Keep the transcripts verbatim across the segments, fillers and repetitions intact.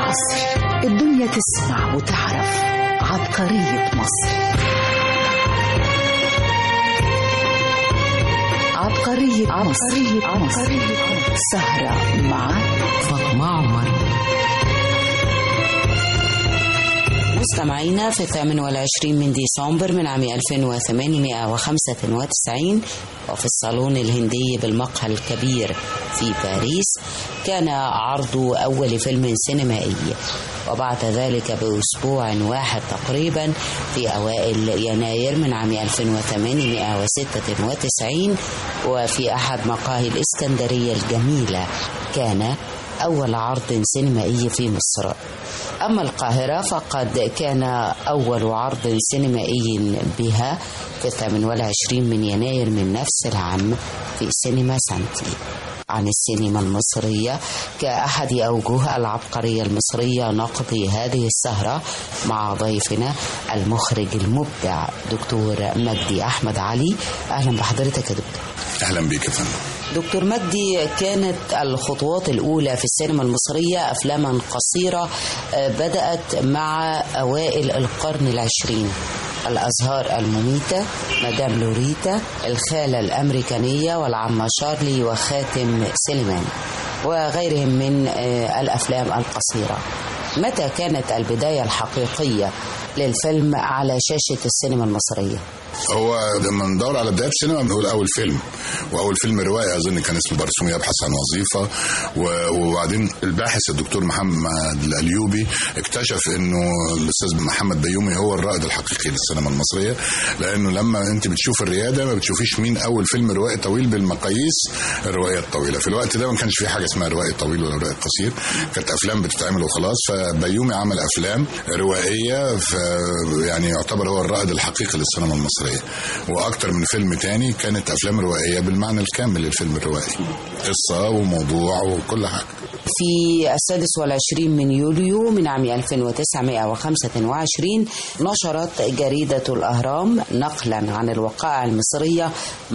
العصر الدنيا تسمع وتعرف عبقرية مصر. عبقرية عبقرية عبقرية سهرة مع فاطمة عمر. مستمعينا، في الثامن والعشرين من ديسمبر من عام ألف وثمانمائة وخمسة وتسعين وفي الصالون الهندي بالمقهى الكبير في باريس كان عرض أول فيلم سينمائي، وبعد ذلك بأسبوع واحد تقريبا في أوائل يناير من عام ألف وثمانمائة وستة وتسعين وفي أحد مقاهي الإسكندرية الجميلة كان أول عرض سينمائي في مصر. أما القاهرة فقد كان أول عرض سينمائي بها في الثامن والعشرين من يناير من نفس العام في سينما سانتي. عن السينما المصرية كأحد أوجه العبقرية المصرية نقضي هذه السهرة مع ضيفنا المخرج المبدع دكتور مجدي أحمد علي. أهلا بحضرتك يا دكتور. أهلا بك يا فندم. دكتور مجدي، كانت الخطوات الأولى في السينما المصرية أفلاما قصيرة بدأت مع أوائل القرن العشرين: الأزهار المميتة، مدام لوريتا، الخالة الأمريكانية، والعمة شارلي، وخاتم سليمان، وغيرهم من الأفلام القصيرة. متى كانت البداية الحقيقية للفيلم على شاشة السينما المصرية؟ هو لما ندور على بداية السينما بنقول أول فيلم، وأول فيلم رواية أظن كان اسمه برسوم يبحث عن وظيفة. وبعدين الباحث الدكتور محمد الأليوبي اكتشف إنه الأستاذ محمد بيومي هو الرائد الحقيقي للسينما المصرية، لأنه لما أنت بتشوف الريادة ما بتشوفيش مين أول فيلم روائي طويل بالمقاييس الرواية الطويلة. في الوقت ده ما كانش في حاجة اسمها روائي طويل ولا روائي قصير، كانت أفلام بتتعمل وخلاص. فبيومي عمل أفلام روائية، يعني يعتبر هو الرائد الحقيقي للسينما المصرية. واكتر من فيلم تاني كانت افلام روائيه بالمعنى الكامل للفيلم الروائي، قصه وموضوع وكل حاجه. في السادس والعشرين من يوليو من عام ألف وتسعمائة وخمسة وعشرين نشرت جريدة الأهرام نقلا عن الوقائع المصرية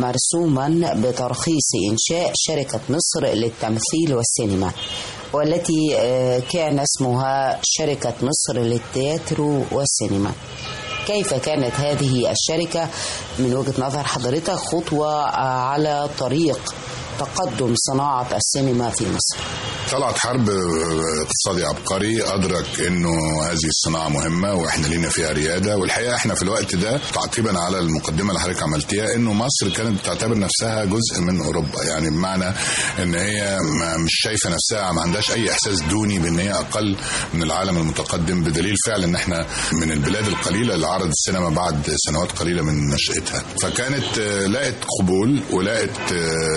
مرسوما بترخيص إنشاء شركة مصر للتمثيل والسينما، والتي كان اسمها شركة مصر للتياتر والسينما. كيف كانت هذه الشركة من وجهة نظر حضرتك خطوة على طريق تقدم صناعة السينما في مصر؟ طلعت حرب اقتصادي عبقري أدرك إنه هذه الصناعة مهمة وإحنا لينا فيها ريادة. والحقيقة إحنا في الوقت ده تعقيبا على المقدمة اللي حضرتك عملتيها إنه مصر كانت تعتبر نفسها جزء من أوروبا، يعني بمعنى إن هي مش شايفة نفسها، ما عندهاش أي إحساس دوني بإن هي أقل من العالم المتقدم، بدليل فعلا إن إحنا من البلاد القليلة اللي عرضت السينما بعد سنوات قليلة من نشأتها. فكانت لقت قبول ولقت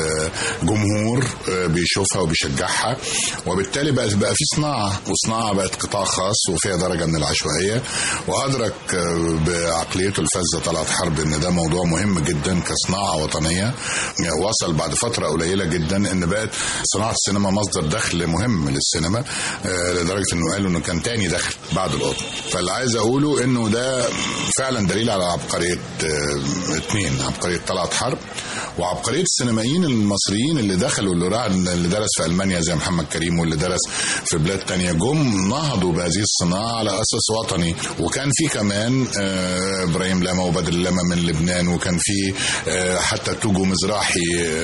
جمهور بيشوفها وبيشجعها، وبالتالي بقى بقى في صناعه، وصناعه بقت قطاع خاص وفيها درجه من العشوائيه. وادرك بعقليته الفذه طلعت حرب ان ده موضوع مهم جدا كصناعه وطنيه. وصل بعد فتره قليله جدا ان بقت صناعه السينما مصدر دخل مهم للسينما، لدرجه انه قالوا انه كان تاني دخل بعد القطن. فاللي عايز اقوله انه ده فعلا دليل على عبقريه اثنين: عبقريه طلعت حرب وعبقريه السينمائيين المصريين اللي دخلوا، اللي راح اللي درس في المانيا زي محمد كريم واللي درس في بلاد تانية، جم نهضوا بهذه الصناعة على أساس وطني. وكان في كمان إبراهيم لاما وبدر لاما من لبنان، وكان في حتى توجو مزراحي،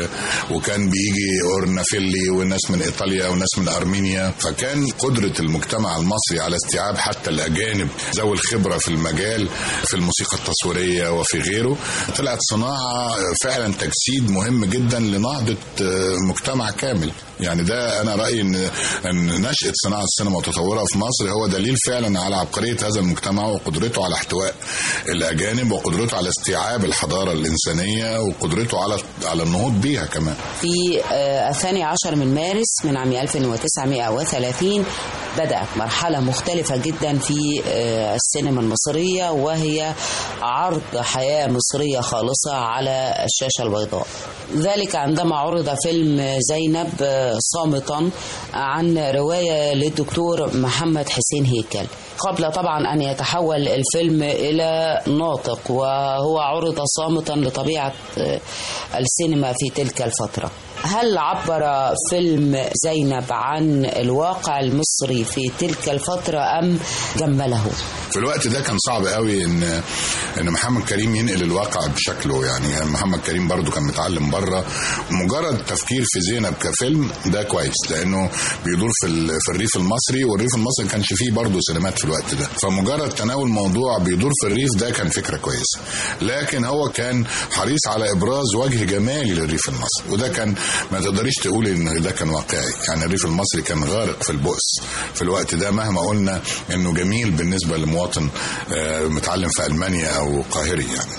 وكان بيجي أورنافيلي وناس من إيطاليا وناس من أرمينيا. فكان قدرة المجتمع المصري على استيعاب حتى الأجانب ذوي الخبرة في المجال في الموسيقى التصويرية وفي غيره. طلعت صناعة فعلا تجسيد مهم جدا لنهضة مجتمع كامل. يعني ده أنا رأيي إن نشأة صناعة السينما وتطورها في مصر هو دليل فعلا على عبقرية هذا المجتمع وقدرته على احتواء الأجانب وقدرته على استيعاب الحضارة الإنسانية وقدرته على على النهوض بيها كمان. في الثاني عشر من مارس من عام ألف وتسعمائة وثلاثين بدأت مرحلة مختلفة جدا في السينما المصرية، وهي عرض حياة مصرية خالصة على الشاشة البيضاء. ذلك عندما عرض فيلم زينب صامتا عن رواية للدكتور محمد حسين هيكل، قبل طبعا أن يتحول الفيلم إلى ناطق، وهو عرض صامتا لطبيعة السينما في تلك الفترة. هل عبر فيلم زينب عن الواقع المصري في تلك الفترة أم جمله؟ في الوقت ده كان صعب قوي ان ان محمد كريم ينقل الواقع بشكله. يعني محمد كريم برضو كان متعلم بره. مجرد تفكير في زينب كفيلم ده كويس، لانه بيدور في في الريف المصري، والريف المصري ما كانش فيه برضو سينمات في الوقت ده، فمجرد تناول موضوع بيدور في الريف ده كان فكره كويسه. لكن هو كان حريص على ابراز وجه جمالي للريف المصري، وده كان ما تقدريش تقولي ان ده كان واقعي. يعني الريف المصري كان غارق في البؤس في الوقت ده، مهما قلنا انه جميل بالنسبه لمواطن متعلم في المانيا او قاهري يعني.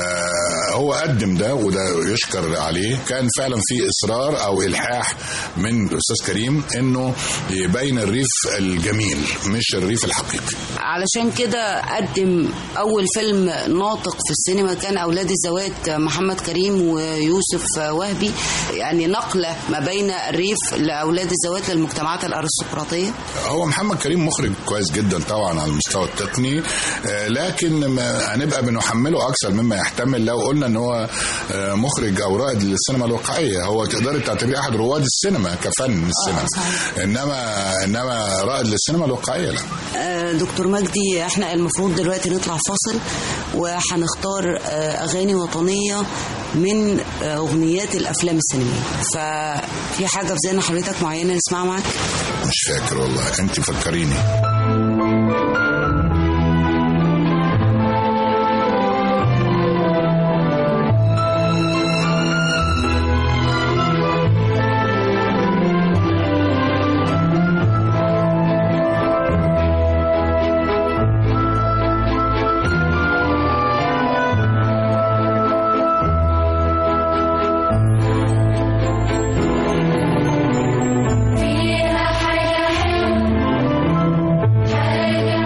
فهو قدم ده وده يشكر عليه. كان فعلا في اصرار او الحاح من الاستاذ كريم انه يبين الريف الجميل مش الريف الحقيقي. علشان كده قدم اول فيلم ناطق في السينما كان اولاد الزوات، محمد كريم ويوسف وهبي، يعني نقله ما بين الريف لاولاد الزوات للمجتمعات الارستقراطيه. هو محمد كريم مخرج كويس جدا طبعا على المستوى التقني، لكن هنبقى بنحمله اكثر مما يحتمل لو قلنا ان هو مخرج او رائد للسينما الواقعيه. هو تقدر تعتبريه احد رواد السينما كفن السينما، انما انما رائد للسينما الواقعيه لا. دكتور مجدي، احنا المفروض دلوقتي نطلع فاصل وهنختار اغاني وطنيه من اغنيات الافلام السينمائيه، ففي حاجه في ذهن حضرتك معينه نسمعها معاك؟ مش فاكر والله، انت فكريني. فيها حاجة حلوة، حاجة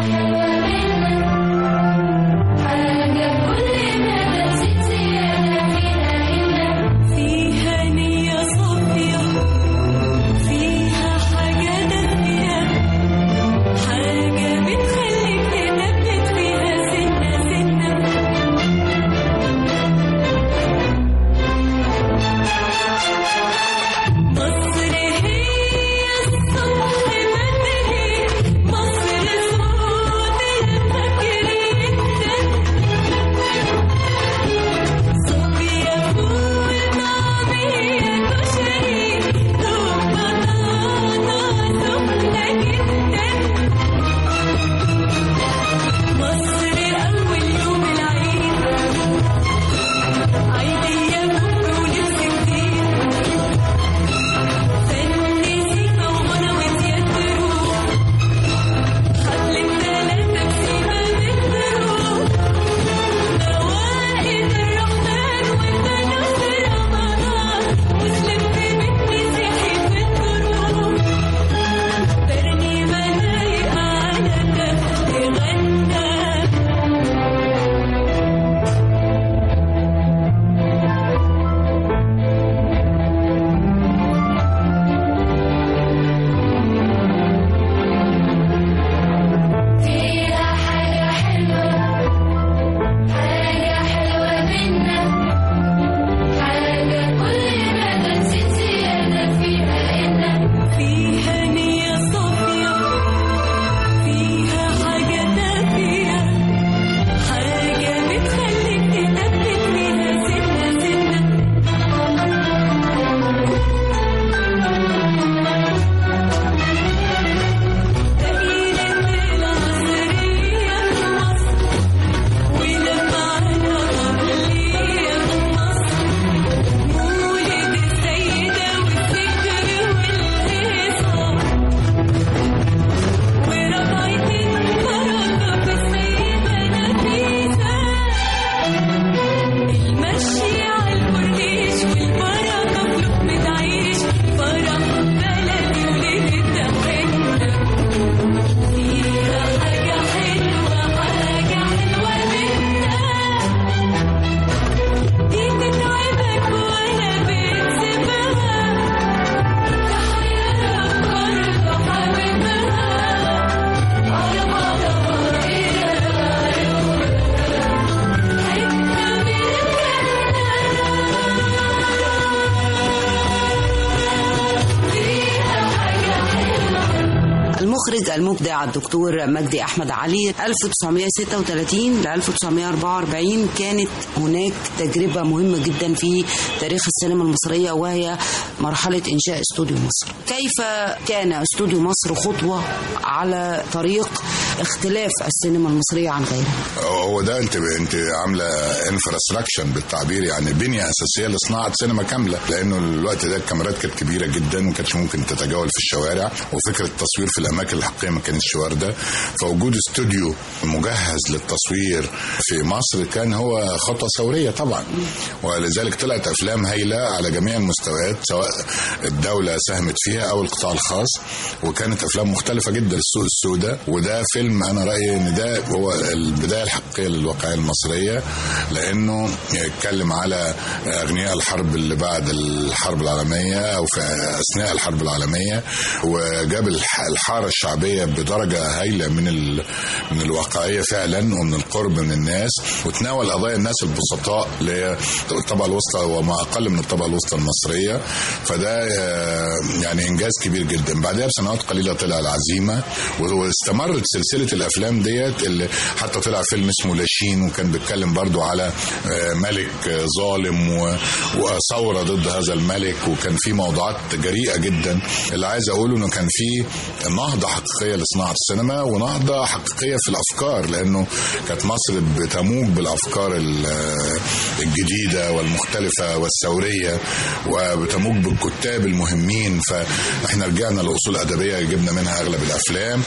المخرج المبدع الدكتور مجدي أحمد علي، ألف وتسعمائة وستة وثلاثين ل ألف وتسعمائة وأربعة وأربعين كانت هناك تجربة مهمة جدا في تاريخ السينما المصرية، وهي مرحلة إنشاء استوديو مصر. كيف كان استوديو مصر خطوة على طريق اختلاف السينما المصرية عن غيرها؟ هو ده انت انت عامله انفراستراكشن بالتعبير، يعني بنيه اساسيه لصناعه سينما كامله، لانه الوقت ده الكاميرات كانت كبيره جدا وما كانتش ممكن تتجول في الشوارع، وفكره التصوير في الاماكن الحقيقيه ما كانتش وارده. فوجود استوديو مجهز للتصوير في مصر كان هو خطوه ثوريه طبعا، ولذلك طلعت افلام هايله على جميع المستويات، سواء الدوله ساهمت فيها او القطاع الخاص، وكانت افلام مختلفه جدا. السوق السوداء، وده فيلم انا رايي ان ده هو البدايه الحقيقيه للواقعيه المصريه، لانه يتكلم على اغنياء الحرب اللي بعد الحرب العالميه او في اثناء الحرب العالميه، وجاب الحاره الشعبيه بدرجه هايله من من الواقعيه فعلا ومن القرب من الناس، وتناول قضايا الناس البسطاء اللي هي الطبقه الوسطى وما اقل من الطبقه الوسطى المصريه. فده يعني انجاز كبير جدا. بعدها بسنوات قليله طلع العزيمه، واستمرت سلسله الافلام ديت، اللي حتى طلع فيلم اسمه لاشين وكان بيتكلم برضو على ملك ظالم وثوره ضد هذا الملك، وكان في موضوعات جريئه جدا. اللي عايز اقوله انه كان في نهضه حقيقيه لصناعه السينما، ونهضه حقيقيه في الافكار، لانه كانت مصر بتموج بالافكار الجديده والمختلفه والثوريه، وبتموج بالكتاب المهمين. فاحنا رجعنا لاصول ادبيه جبنا منها اغلب الافلام،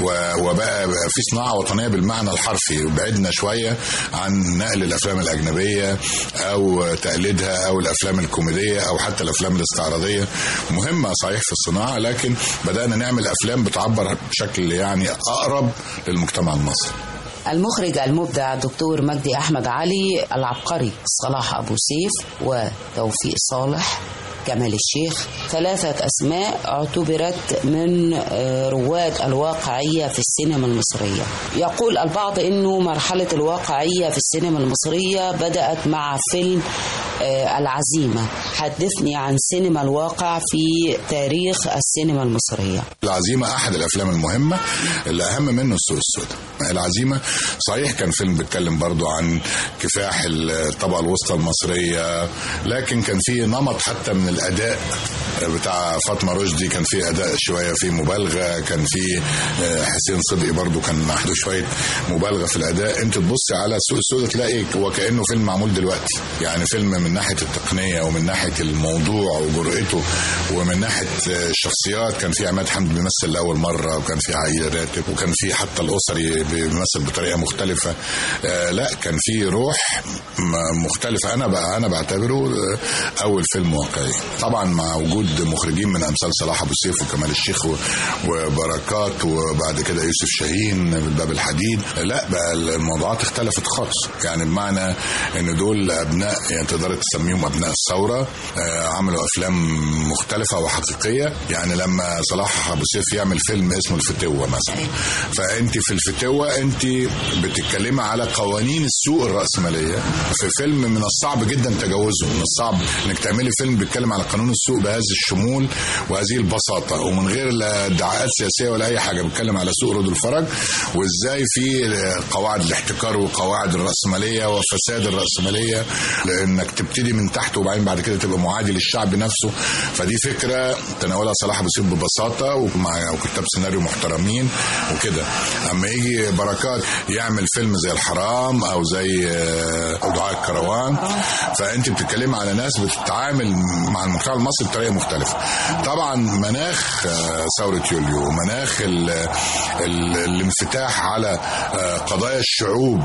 وبقى في صناعه وطنيه بالمعنى الحرفي، وبعدنا شويه عن نقل الافلام الاجنبيه او تقليدها او الافلام الكوميديه او حتى الافلام الاستعراضيه. مهمه صحيح في الصناعه، لكن بدانا نعمل افلام بتعبر بشكل يعني اقرب للمجتمع المصري. المخرج المبدع الدكتور مجدي أحمد علي، العبقري صلاح أبو سيف وتوفيق صالح، كمال الشيخ، ثلاثة أسماء اعتبرت من رواد الواقعية في السينما المصرية. يقول البعض أنه مرحلة الواقعية في السينما المصرية بدأت مع فيلم العزيمة. حدثني عن سينما الواقع في تاريخ السينما المصرية. العزيمة أحد الأفلام المهمة اللي أهم منه السوق السوداء. العزيمة صحيح كان فيلم بيتكلم برضو عن كفاح الطبقة الوسطى المصرية، لكن كان فيه نمط حتى من الأداء بتاع فاطمة رشدي، كان فيه أداء شوية فيه مبالغة، كان فيه حسين صدقي برضو كان محدود شوية مبالغة في الأداء. أنت تبص على السوق السوداء تلاقي وكأنه فيلم معمول دلوقتي، يعني فيلم من ناحية التقنية ومن ناحية الموضوع وجرأته ومن ناحية الشخصيات. كان في عماد حمدي بيمثل لأول مرة، وكان في عائلة راتب، وكان في حتى الأسري بيمثل بطريقة مختلفة. آه لا كان في روح مختلفة. أنا بقى أنا بعتبره أول فيلم واقعي، طبعا مع وجود مخرجين من أمثال صلاح أبو سيف وكمال الشيخ وبركات، وبعد كده يوسف شاهين بالباب الحديد. لا بقى الموضوعات اختلفت خالص، يعني بمعنى إن دول أبناء يعني تقدر تسميهم أبناء الثورة. آه عملوا أفلام مختلفة وحقيقية. يعني لما صلاح أبو سيف يعمل فيلم اسمه الفتوة مثلا، فأنت في الفتوة أنت بتتكلمي على قوانين السوق الرأسمالية في فيلم من الصعب جدا تجاوزه، من الصعب انك تعملي فيلم بيتكلم على قانون السوق بهذا الشمول وهذه البساطة، ومن غير لا ادعاءات سياسية ولا أي حاجة. بيتكلم على سوق رود الفرج، وإزاي في قواعد الاحتكار وقواعد الرأسمالية وفساد الرأسمالية، لأنك تبتدي من تحت وبعدين بعد كده تبقى معادي للشعب نفسه. فدي فكرة تناولها صلاح أبو سيف ببساطة ومع كتاب سيناريو محترمين وكده. أما يجي بركات يعمل فيلم زي الحرام او زي دعاء الكروان، فانت بتتكلم على ناس بتتعامل مع المجتمع المصري بطريقه مختلفه. طبعا مناخ ثوره يوليو ومناخ ال ال الانفتاح على قضايا الشعوب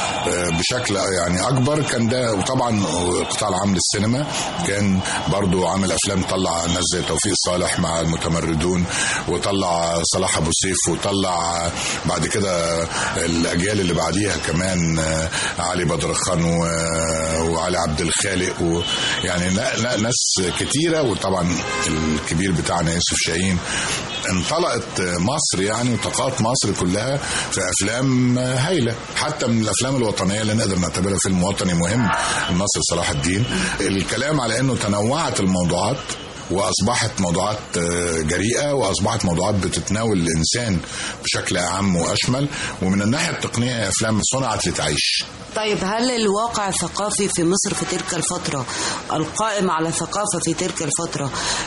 بشكل يعني اكبر كان ده. وطبعا القطاع العام للسينما كان برضو عامل افلام، طلع ناس زي توفيق صالح مع المتمردون، وطلع صلاح ابو سيف، وطلع بعد كده الاجيال اللي بعديها كمان علي بدر خان وعلي عبد الخالق، ويعني لا لا ناس كتيره. وطبعا الكبير بتاعنا يوسف شاهين. انطلقت مصر يعني وطاقات مصر كلها في افلام هايله، حتى من الافلام الوطنيه اللي نقدر نعتبرها فيلم وطني مهم، الناصر صلاح الدين. الكلام على انه تنوعت الموضوعات واصبحت موضوعات جريئه، واصبحت موضوعات بتتناول الانسان بشكل اعم واشمل. ومن الناحيه التقنيه افلام صنعت لتعيش. طيب هل الواقع الثقافي في مصر في تلك الفترة القائم على ثقافة في تلك الفترة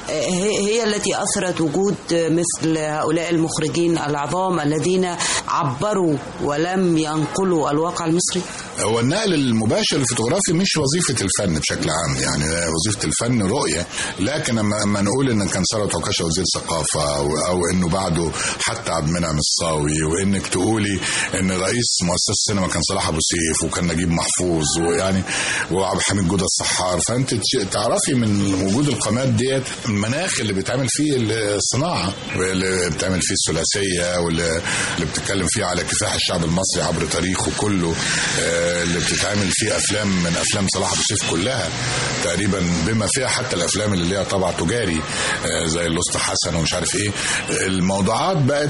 هي التي أثرت وجود مثل هؤلاء المخرجين العظام الذين عبروا ولم ينقلوا الواقع المصري؟ هو النقل المباشر الفوتوغرافي مش وظيفة الفن بشكل عام، يعني وظيفة الفن رؤية. لكن لما نقول ان كان ثروت عكاشة وزير ثقافة، او انه بعده حتى عبد المنعم الصاوي، وانك تقولي ان رئيس مؤسسة السينما كان صلاح ابو سيف وكان نجيب محفوظ ويعني وعبد الحميد جودة الصحار، فانت تعرفي من وجود القامات ديت المناخ اللي بيتعمل فيه الصناعة، واللي بتعمل فيه الثلاثية، واللي بتتكلم فيه على كفاح الشعب المصري عبر تاريخه كله، اللي بتتعمل فيه افلام من افلام صلاح ابو سيف كلها تقريبا، بما فيها حتى الافلام اللي ليها طابع تجاري زي الاسطى حسن ومش عارف ايه. الموضوعات بقت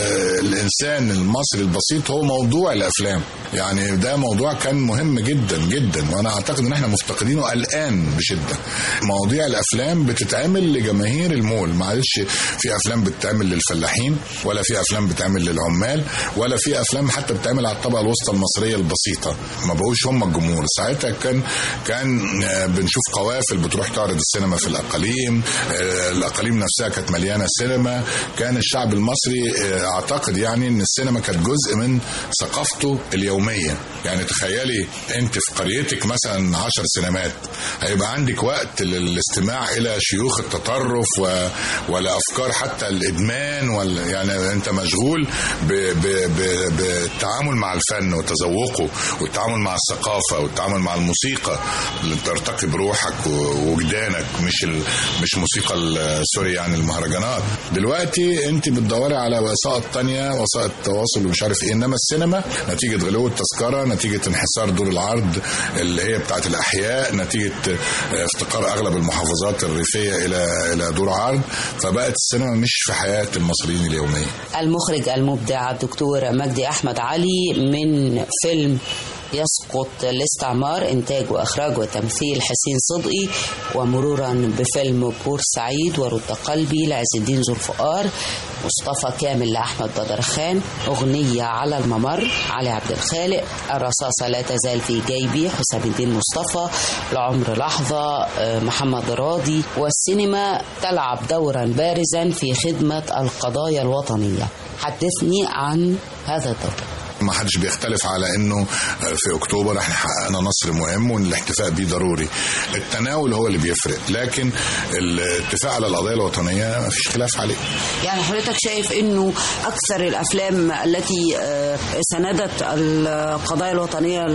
الانسان المصري البسيط هو موضوع الافلام، يعني ده موضوع كان مهم جدا جدا، وانا اعتقد ان احنا مفتقدينه الان بشده. مواضيع الافلام بتتعمل لجماهير المول، معلش في افلام بتتعمل للفلاحين، ولا في افلام بتتعمل للعمال، ولا في افلام حتى بتتعمل على الطبقه الوسطى المصريه البسيطه، ما بقوش هم الجمهور. ساعتها كان كان بنشوف قوافل بتروح تعرض السينما في الاقاليم، الاقاليم نفسها كانت مليانه سينما. كان الشعب المصري اعتقد يعني ان السينما كانت جزء من ثقافته اليوميه. يعني تخيلي انت في قريتك مثلا عشر سينمات، هيبقى عندك وقت للاستماع الى شيوخ التطرف و... ولا افكار حتى الادمان، ولا يعني انت مشغول ب... ب... ب... بالتعامل مع الفن وتذوقه، والتعامل مع الثقافه، والتعامل مع الموسيقى اللي ترتقي بروحك ووجدانك، مش ال... مش موسيقى سوري يعني المهرجانات. دلوقتي انت بتدوري على وسائط تانية، وسائط تواصل ومش عارف ايه، انما السينما نتيجه غلو التذكره، نتيجه انحسار دور العرض اللي هي بتاعت الاحياء، نتيجه افتقار اغلب المحافظات الريفيه الى الى دور عرض، فبقت السينما مش في حياه المصريين اليوميه. المخرج المبدع الدكتور مجدي احمد علي من فيلم يسقط الاستعمار، إنتاج وإخراج وتمثيل حسين صدقي، ومرورا بفيلم بورسعيد ورد قلبي لعز الدين ذو الفقار، مصطفى كامل لأحمد بدرخان، أغنية على الممر علي عبد الخالق، الرصاصة لا تزال في جيبي حسام الدين مصطفى، العمر لحظة محمد راضي. والسينما تلعب دورا بارزا في خدمة القضايا الوطنية. حدثني عن هذا الدور. ما حدش بيختلف على انه في اكتوبر احنا حققنا نصر مهم وان الاحتفاء بيه ضروري. التناول هو اللي بيفرق، لكن الاتفاق على القضايا الوطنيه ما فيش خلاف عليه. يعني حضرتك شايف انه اكثر الافلام التي سندت القضايا الوطنيه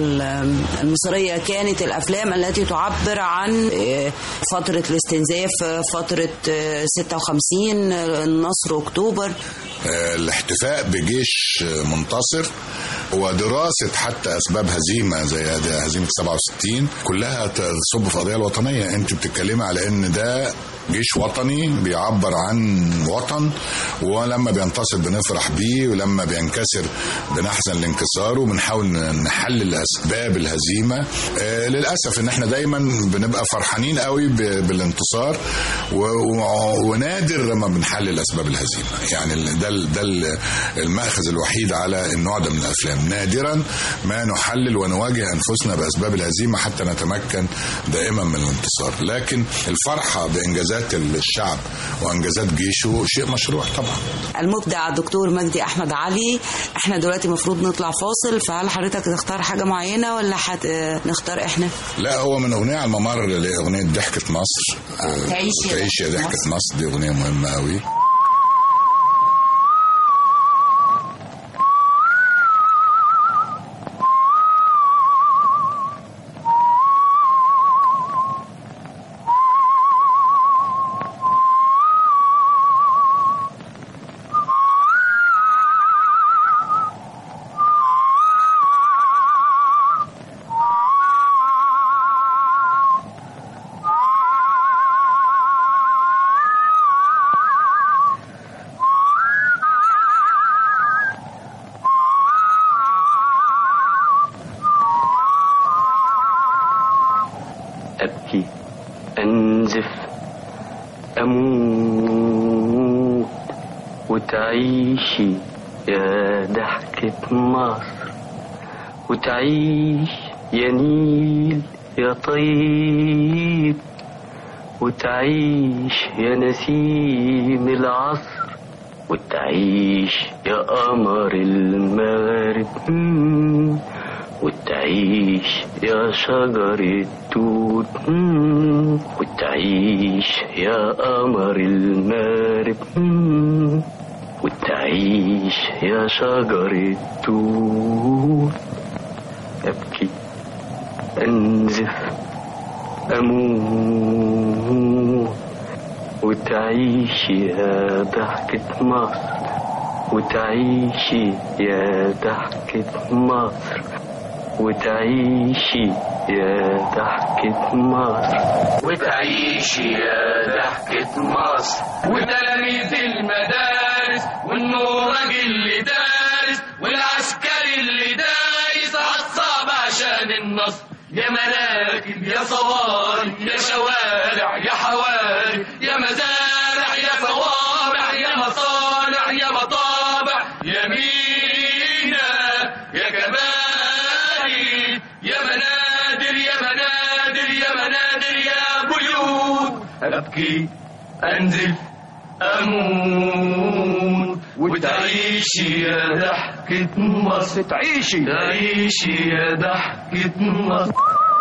المصريه كانت الافلام التي تعبر عن فتره الاستنزاف، فتره ستة وخمسين، النصر، اكتوبر. الاحتفاء بجيش منتصر ودراسة حتى أسباب هزيمة زي هزيمة سبعة وستين كلها تصب في قضية الوطنية. أنت بتتكلمي على أن ده جيش وطني بيعبر عن وطن، ولما بينتصر بنفرح بيه، ولما بينكسر بنحزن لانكساره، وبنحاول نحلل أسباب الهزيمة. آه للأسف إن احنا دايما بنبقى فرحانين قوي بالانتصار، ونادر لما بنحلل أسباب الهزيمة. يعني ده ده المأخذ الوحيد على النوع ده من الأفلام. نادرا ما نحلل ونواجه أنفسنا بأسباب الهزيمة حتى نتمكن دائما من الانتصار. لكن الفرحة بإنجازات الشعب وانجازات جيشه شيء مشروع طبعا. المبدع الدكتور مجدي احمد علي، احنا دلوقتي مفروض نطلع فاصل، فهل حضرتك تختار حاجه معينه ولا حت... نختار احنا؟ لا، هو من اغنيه على الممر لاغنيه ضحكه مصر، تعيش يا تعيش يا ضحكه مصر. دي اغنيه مهمه قوي. أموت وتعيشي يا ضحكة مصر، وتعيش يا نيل يا طيب، وتعيش يا نسيم العصر، وتعيش يا قمر المغرب، وتعيش يا شجر التوت، وتعيش يا قمر المغرب، وتعيش يا شجر التوت. أبكي أنزف أموت وتعيشي يا ضحكة مصر، وتعيشي يا ضحكة مصر، وتعيشي يا ضحكة مصر، وتعيشي يا ضحكة مصر، وتلاميذ المدارس والنورج اللي دارس والعسكري اللي دايس عالصعب عشان النصر، يا مراكب يا صواري يا شوارع يا حواري يا مزارع يا صوامع يا مصانع يا مطابع يا مينا يا كباري يا منادر يا منادر يا منادر يا بيوت. أبكي أنزل أموت وتعيشي يا ضحكة مصر، تعيشي تعيشي يا ضحكة مصر.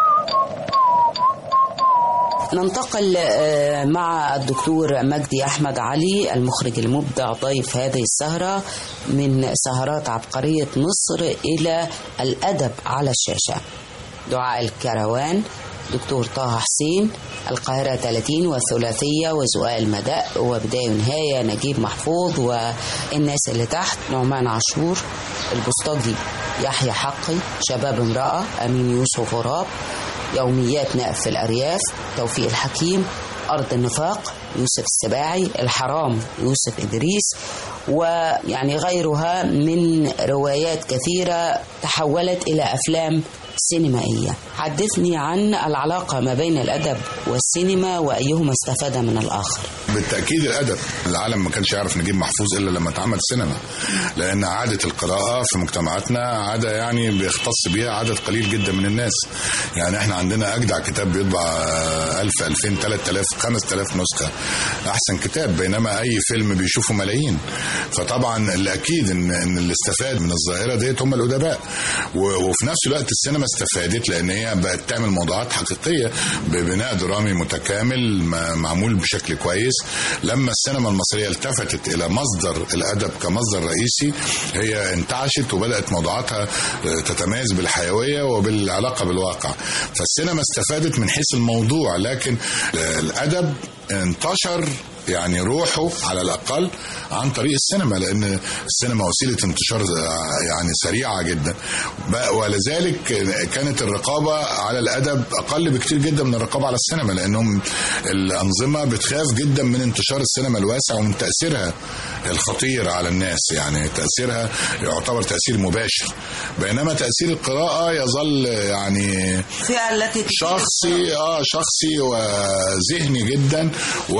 ننتقل مع الدكتور مجدي أحمد علي المخرج المبدع ضيف هذه السهرة من سهرات عبقرية مصر إلى الأدب على الشاشة. دعاء الكروان، دكتور طه حسين، القاهرة ثلاثين والثلاثية وزقاق المداء وبداية ونهاية، نجيب محفوظ والناس اللي تحت، نعمان عاشور، البوسطجي، يحيى حقي، شباب امرأة، أمين يوسف غراب، يوميات نقف في الأرياف، توفيق الحكيم، أرض النفاق، يوسف السباعي، الحرام، يوسف إدريس، ويعني غيرها من روايات كثيرة تحولت إلى أفلام سينمائية. حدثني عن العلاقة ما بين الأدب والسينما وأيهما استفاد من الآخر. بالتأكيد الأدب. العالم ما كانش يعرف نجيب محفوظ إلا لما اتعمل سينما، لأن عادة القراءة في مجتمعاتنا عادة يعني بيختص بيها عدد قليل جدا من الناس. يعني احنا عندنا أجدع كتاب بيطبع ألف ألفين ثلاثة آلاف خمسة آلاف نسخة أحسن كتاب، بينما أي فيلم بيشوفه ملايين. فطبعا الأكيد إن, إن اللي استفاد من الظاهرة ديت هم الأدباء، وفي نفس الوقت السينما استفادت لأن هي بقت تعمل موضوعات حقيقية ببناء درامي متكامل معمول بشكل كويس. لما السينما المصرية التفتت إلى مصدر الأدب كمصدر رئيسي، هي انتعشت وبدأت موضوعاتها تتميز بالحيوية وبالعلاقة بالواقع. فالسينما استفادت من حيث الموضوع، لكن الأدب انتشر يعني روحه على الأقل عن طريق السينما، لأن السينما وسيلة انتشار يعني سريعة جدا، ولذلك كانت الرقابة على الأدب أقل بكتير جدا من الرقابة على السينما، لأنهم الأنظمة بتخاف جدا من انتشار السينما الواسع ومن تأثيرها الخطير على الناس. يعني تأثيرها يعتبر تأثير مباشر، بينما تأثير القراءة يظل يعني شخصي اه شخصي وذهني جدا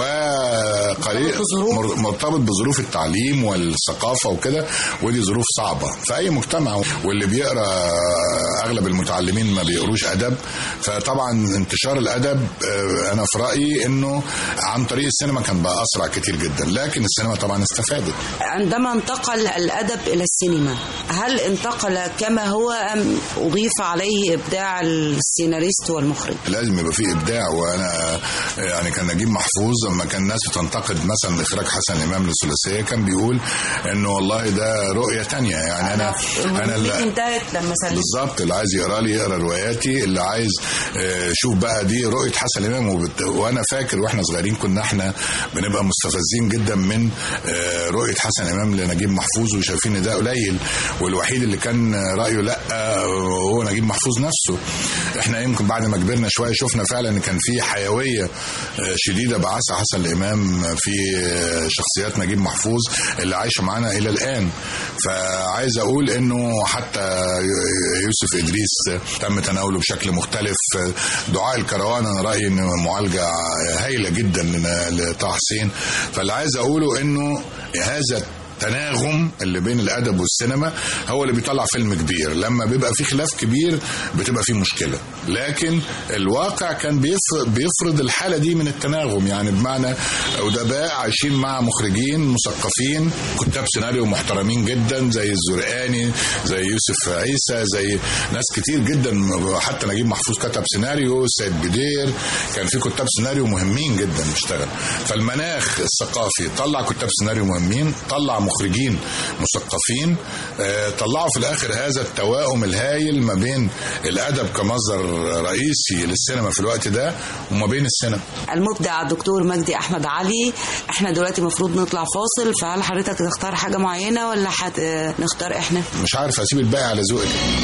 وقليل مرتبط بظروف التعليم والثقافة وكده، ودي ظروف صعبة في أي مجتمع. واللي بيقرأ أغلب المتعلمين ما بيقروش أدب، فطبعا انتشار الأدب أنا في رأيي أنه عن طريق السينما كان بقى أسرع كتير جدا، لكن السينما طبعا استفادت. عندما انتقل الأدب إلى السينما، هل انتقل كما هو أم أضيف عليه إبداع السيناريست والمخرج؟ لازم يبقى فيه إبداع. وأنا يعني كان نجيب محفوظ لما كان الناس بتنتقد مثلا إخراج حسن الإمام للثلاثية كان بيقول إنه والله ده رؤية تانية. يعني أنا أنا اللي انتهت لما سلمت بالظبط، اللي عايز يقرأ لي يقرأ رواياتي، اللي عايز شوف بقى دي رؤية حسن الإمام. وبت... وأنا فاكر وإحنا صغيرين كنا إحنا بنبقى مستفزين جدا من رؤية حسن الإمام لنجيب محفوظ وشايفين إن ده قليل، والوحيد اللي كان رأيه لا هو نجيب محفوظ نفسه. إحنا يمكن بعد ما كبرنا شوية شفنا فعلا إن كان في حيوية شديدة بعثها حسن الإمام بنتكلم في شخصيات نجيب محفوظ اللي عايشه معانا الى الان. فعايز اقول انه حتى يوسف ادريس تم تناوله بشكل مختلف. دعاء الكروان انا رايي انه معالجه هايله جدا لطه حسين. فاللي عايز اقوله انه هذا التناغم اللي بين الادب والسينما هو اللي بيطلع فيلم كبير. لما بيبقى فيه خلاف كبير بتبقى فيه مشكله، لكن الواقع كان بيفرض الحاله دي من التناغم. يعني بمعنى ادباء عايشين مع مخرجين مثقفين، كتاب سيناريو محترمين جدا زي الزرقاني، زي يوسف عيسى، زي ناس كتير جدا، حتى نجيب محفوظ كتب سيناريو، سيد بدير، كان في كتاب سيناريو مهمين جدا بيشتغل. فالمناخ الثقافي طلع كتاب سيناريو مهمين، طلع مخرجين مثقفين، طلعوا في الاخر هذا التوائم الهائل ما بين الادب كمصدر رئيسي للسينما في الوقت ده وما بين السينما. المبدع الدكتور مجدي احمد علي، احنا دلوقتي المفروض نطلع فاصل، فهل حضرتك تختار حاجه معينه ولا هنختار احنا؟ مش عارف، هسيب الباقي على ذوقك.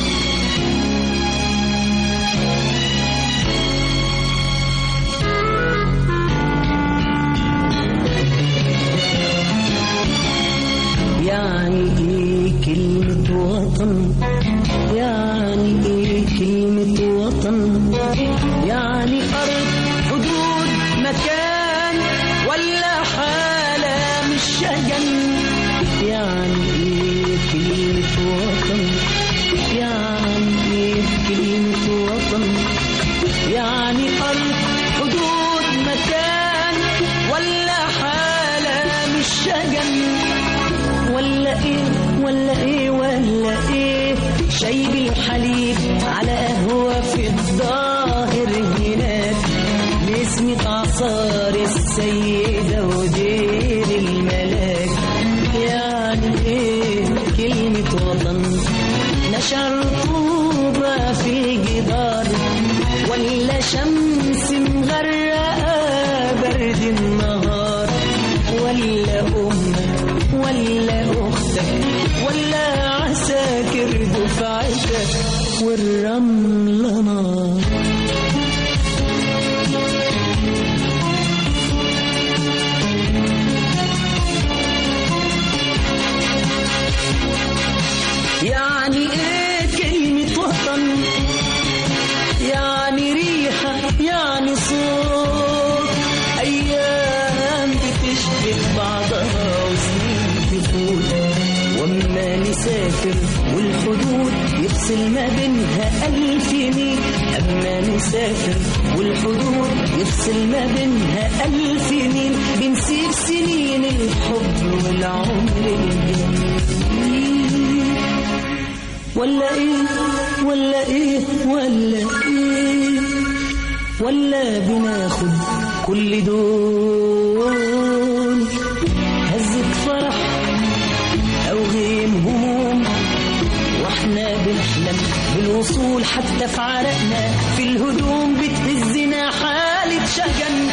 يعني ايه كلمة وطن؟ يعني ايه كلمة وطن؟ يعني أرض، حدود، مكان، ولا حالة مش شجن؟ يعني ايه كلمة وطن؟ يعني ايه كلمة وطن؟ يعني أرض، حدود، مكان، ولا حالة مش شجن؟ ولا ايه ولا ايه ولا ايه؟ شاي بالحليب على قهوة في الظاهر هناك، نسمة عصار السيدة ودير الملاك. يعني ايه كلمة وطن؟ نشر طوبة في الجدار، ولا شمس مغرقة برد النهار، ولا أمك ولا أختك، ولا عساكر دفعتك والرمل نار. يعني ايه كلمة وطن؟ يعني ريحة، يعني صوت، أيام بتشبه بعضها وسنين تفوت، وما نسافر والحدود يفصل ما بينها ألف ميل. أما نسافر والحدود يفصل ما بينها ألف ميل، بنسيب سنين الحب والعمر الجميل. ولا إيه ولا إيه ولا إيه؟ ولا بناخد كل دول هزة فرح أو غيم هموم، واحنا بنحلم بالوصول حتى في عرقنا في الهدوم بتهزنا حالة شجن.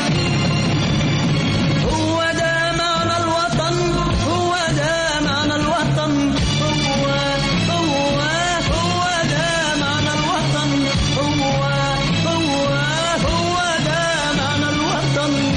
هو ده معنى الوطن، هو ده معنى الوطن، هو هو هو ده معنى الوطن، هو هو هو ده معنى الوطن.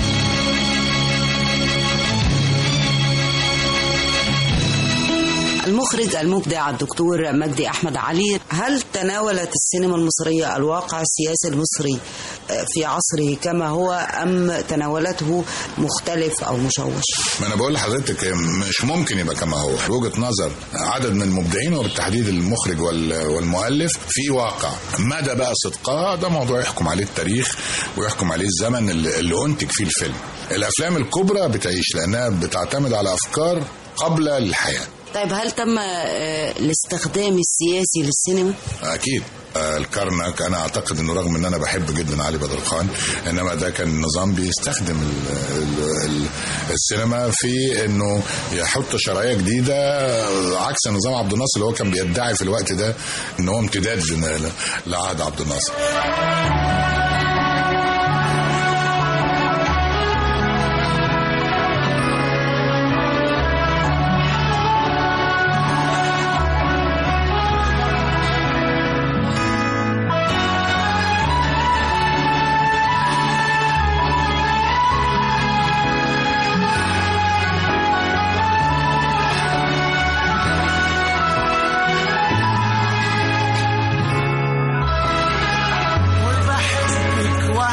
المخرج المبدع الدكتور مجدي أحمد علي، هل تناولت السينما المصرية الواقع السياسي المصري في عصره كما هو، أم تناولته مختلف أو مشوش؟ ما أنا بقول لحضرتك مش ممكن يبقى كما هو. وجهة نظر عدد من المبدعين وبالتحديد المخرج والمؤلف في واقع، مدى بقى صدقها ده موضوع يحكم عليه التاريخ ويحكم عليه الزمن اللي أنتج فيه الفيلم. الأفلام الكبرى بتعيش لأنها بتعتمد على أفكار قبل الحياة. طيب هل تم الاستخدام السياسي للسينما؟ أكيد. الكرنك انا اعتقد انه رغم ان انا بحب جدا علي بدر خان، انما ده كان نظام بيستخدم ال ال السينما في انه يحط شرعيه جديده عكس نظام عبد الناصر اللي هو كان بيدعي في الوقت ده ان هو امتداد لعهد عبد الناصر.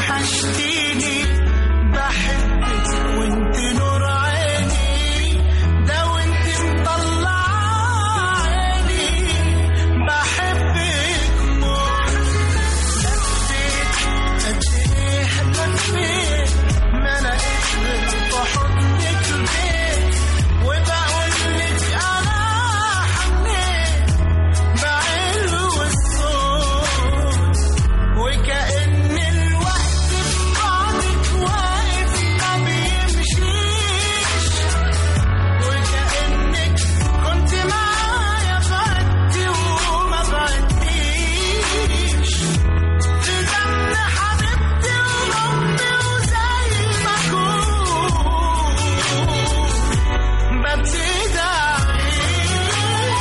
وحشتيني بحبك وانت نور عيني ده وانت مطلع عيني بحبك موت لفيت قد ايه لفيت ما لقيت غير في حضنك البيت وبقولك انا حنيت بعلو الصوت وكأن الوقت في بعضك واقف ما بيمشيش وكأنك كنت معايا بعدتي وما بعدتيش في دم حبيبتي وأمي وزي ما كنت ببتدي أعيش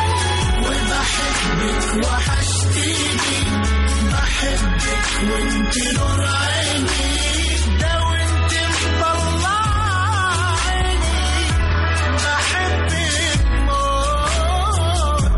وبحبك وحشتيني بحبك وانت نور عيني ده وانت مطلع عيني بحبك موت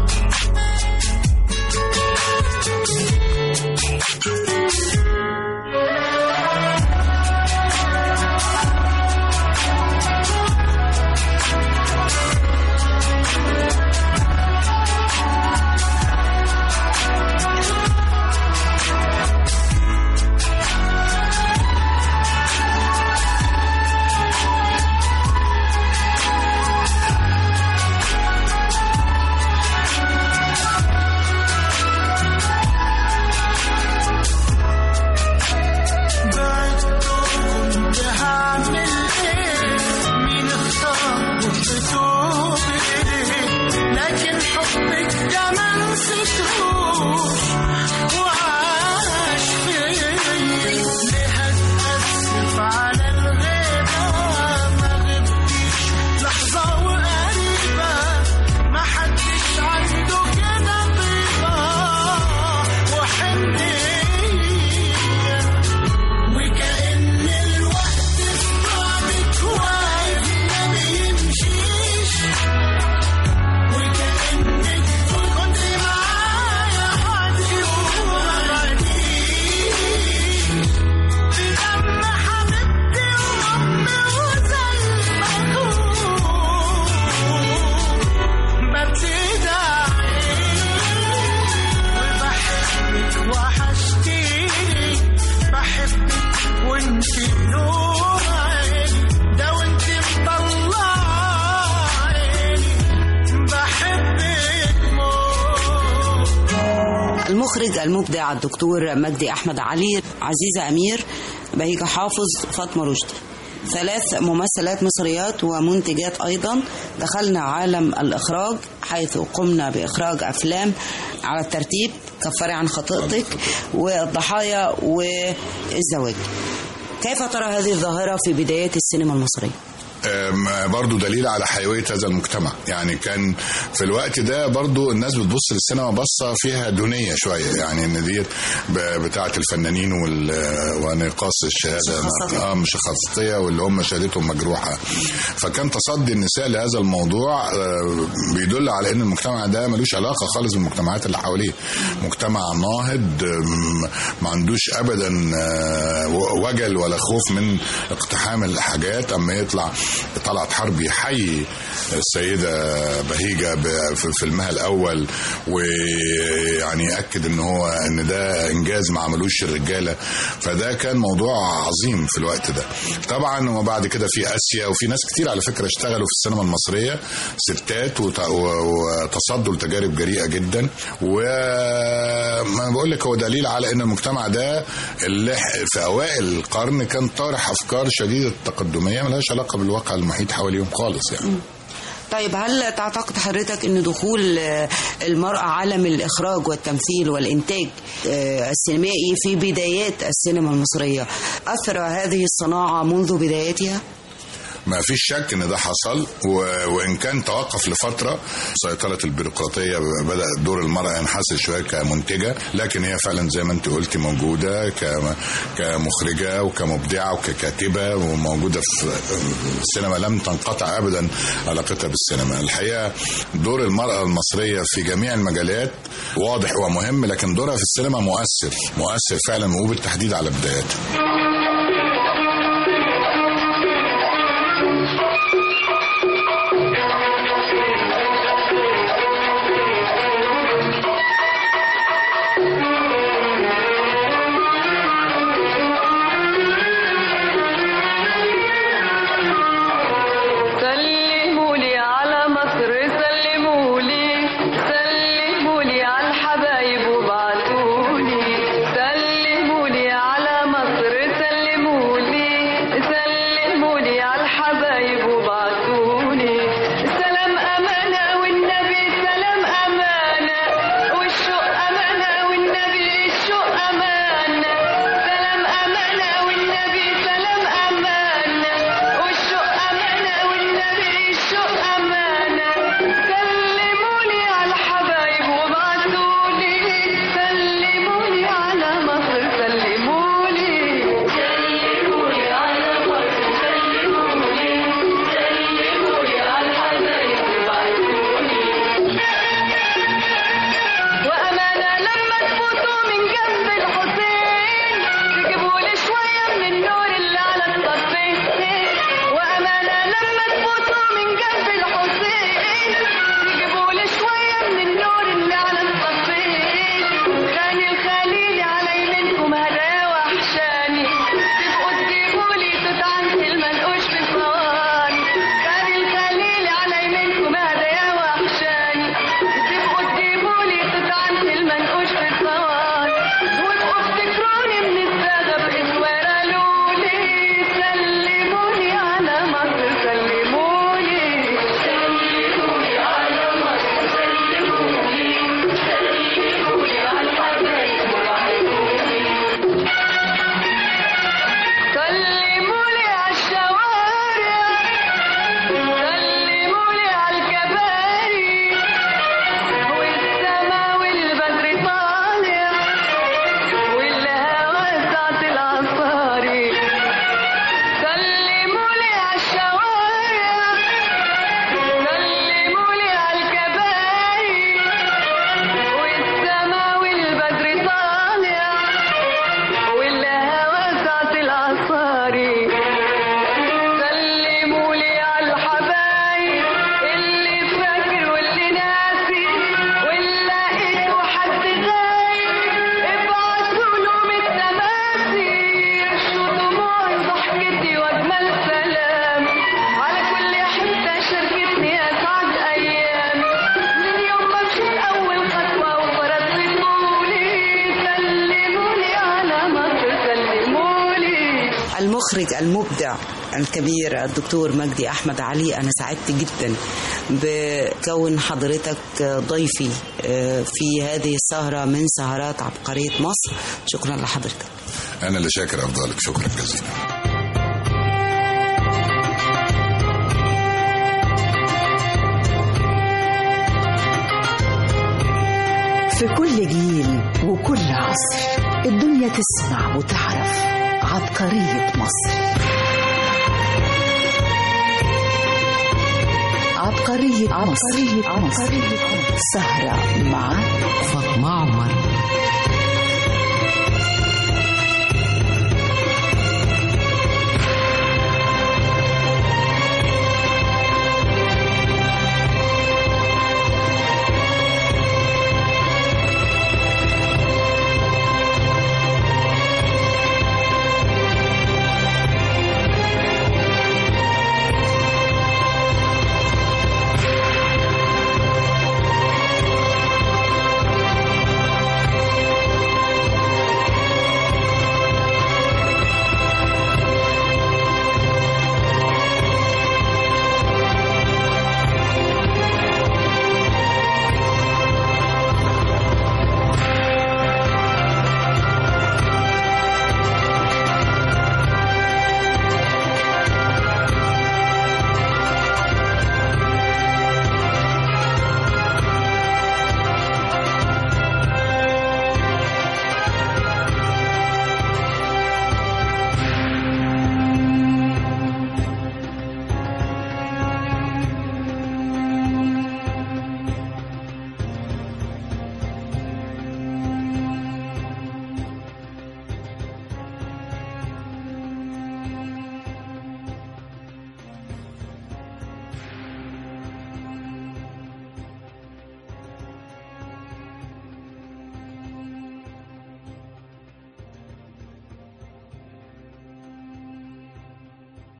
المخرج المبدع الدكتور مجدي أحمد علي، عزيزة أمير، بهيجة حافظ، فاطمة رشدي، ثلاث ممثلات مصريات ومنتجات أيضا. دخلنا عالم الإخراج حيث قمنا بإخراج أفلام على الترتيب: كفري عن خطيئتك، والضحايا، والزواج. كيف ترى هذه الظاهرة في بدايات السينما المصرية؟ برضو دليل على حيوية هذا المجتمع. يعني كان في الوقت ده برضو الناس بتبص للسينما بصة فيها دونية شوية، يعني ان دي بتاعة الفنانين ونقاص الشهادة اه مش خاصية واللي هم شهادتهم مجروحة. فكان تصدي النساء لهذا الموضوع بيدل على ان المجتمع ده ملوش علاقة خالص بالمجتمعات اللي حواليه. مجتمع ناهض ما عندوش ابدا وجل ولا خوف من اقتحام الحاجات. اما يطلع طلعت حربي حي السيدة بهيجة في فيلمها الأول، ويعني أكد إن هو إن ده إنجاز ما عملوش الرجالة. فده كان موضوع عظيم في الوقت ده طبعا. وبعد كده في آسيا وفي ناس كتير على فكرة اشتغلوا في السينما المصرية ستات وتصدوا لتجارب جريئة جدا. وما بقول لك هو دليل على إن المجتمع ده اللي في أوائل القرن كان طارح أفكار شديدة التقدمية ملهاش علاقة بالواقع المحيط حواليهم خالص يعني. طيب هل تعتقد حضرتك ان دخول المرأة عالم الإخراج والتمثيل والإنتاج السينمائي في بدايات السينما المصرية أثر هذه الصناعة منذ بدايتها؟ ما فيش شك ان ده حصل، وان كان توقف لفتره سيطره البيروقراطيه، بدا دور المراه ينحسر شويه كمنتجه، لكن هي فعلا زي ما انت قلتي موجوده كمخرجه وكمبدعه وككاتبه، وموجوده في السينما، لم تنقطع ابدا علاقتها بالسينما. الحقيقه دور المراه المصريه في جميع المجالات واضح ومهم، لكن دورها في السينما مؤثر مؤثر فعلا، وبالتحديد على بداياتها. المخرج المبدع الكبير الدكتور مجدي أحمد علي، أنا سعدت جدا بكون حضرتك ضيفي في هذه السهرة من سهرات عبقرية مصر. شكرا لحضرتك. أنا اللي شاكر أفضلك، شكرا جزيلا. في كل جيل وكل عصر الدنيا تسمع وتعرف عبقرية مصر. عبقرية مصر. عبقرية مصر. سهرة مع فاطمة عمر.